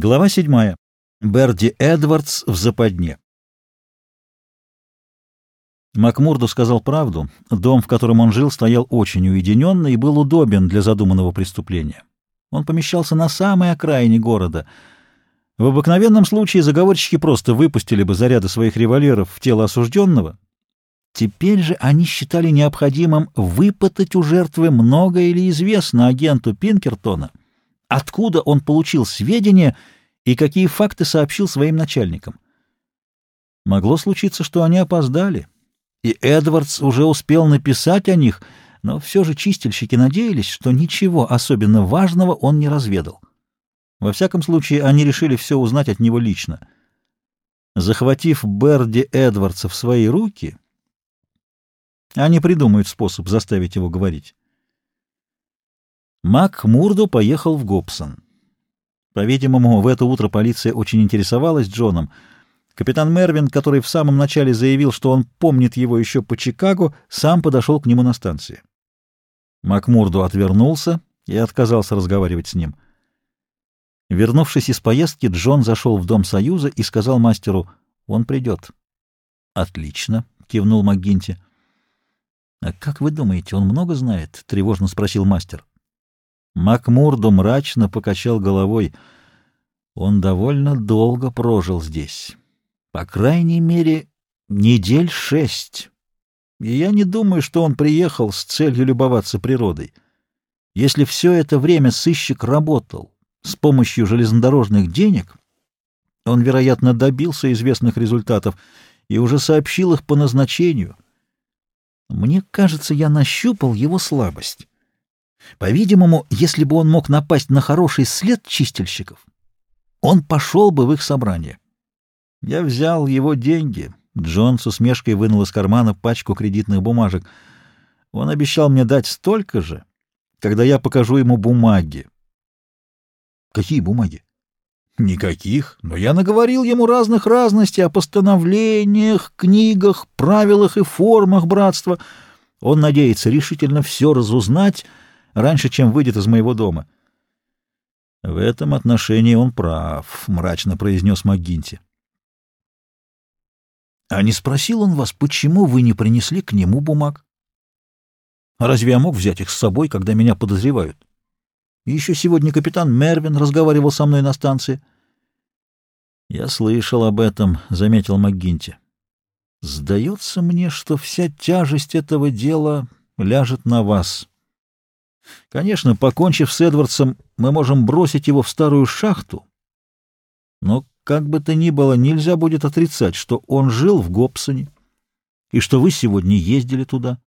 Глава 7. Берди Эдвардс в западне. Макмурду сказал правду. Дом, в котором он жил, стоял очень уединенно и был удобен для задуманного преступления. Он помещался на самой окраине города. В обыкновенном случае заговорщики просто выпустили бы заряды своих револьверов в тело осужденного. Теперь же они считали необходимым выпытать у жертвы многое или известно агенту Пинкертона, откуда он получил сведения и какие факты сообщил своим начальникам. Могло случиться, что они опоздали, и Эдвардс уже успел написать о них, но все же чистильщики надеялись, что ничего особенно важного он не разведал. Во всяком случае, они решили все узнать от него лично. Захватив Берди Эдвардса в свои руки, они придумают способ заставить его говорить. Макмурду поехал в Гобсон. По-видимому, в это утро полиция очень интересовалась Джоном. Капитан Мервин, который в самом начале заявил, что он помнит его еще по Чикаго, сам подошел к нему на станции. Макмурду отвернулся и отказался разговаривать с ним. Вернувшись из поездки, Джон зашел в Дом Союза и сказал мастеру: «Он придет». «Отлично», — кивнул МакГинти. «А как вы думаете, он много знает?» — тревожно спросил мастер. Макмурду мрачно покачал головой. Он довольно долго прожил здесь. По крайней мере, 6 недель. И я не думаю, что он приехал с целью любоваться природой. Если все это время сыщик работал с помощью железнодорожных денег, он, вероятно, добился известных результатов и уже сообщил их по назначению. Мне кажется, я нащупал его слабость. По-видимому, если бы он мог напасть на хороший след чистильщиков, он пошел бы в их собрание. Я взял его деньги. Джон с усмешкой вынул из кармана пачку кредитных бумажек. Он обещал мне дать столько же, когда я покажу ему бумаги. Какие бумаги? Никаких, но я наговорил ему разных разностей о постановлениях, книгах, правилах и формах братства. Он надеется решительно все разузнать раньше, чем выйдет из моего дома. — В этом отношении он прав, — мрачно произнес МакГинти. — А не спросил он вас, почему вы не принесли к нему бумаг? А разве я мог взять их с собой, когда меня подозревают? И еще сегодня капитан Мервин разговаривал со мной на станции. — Я слышал об этом, — заметил МакГинти. — Сдается мне, что вся тяжесть этого дела ляжет на вас. Конечно, покончив с Эдвардсом, мы можем бросить его в старую шахту, но, как бы то ни было, нельзя будет отрицать, что он жил в Гобсоне и что вы сегодня ездили туда.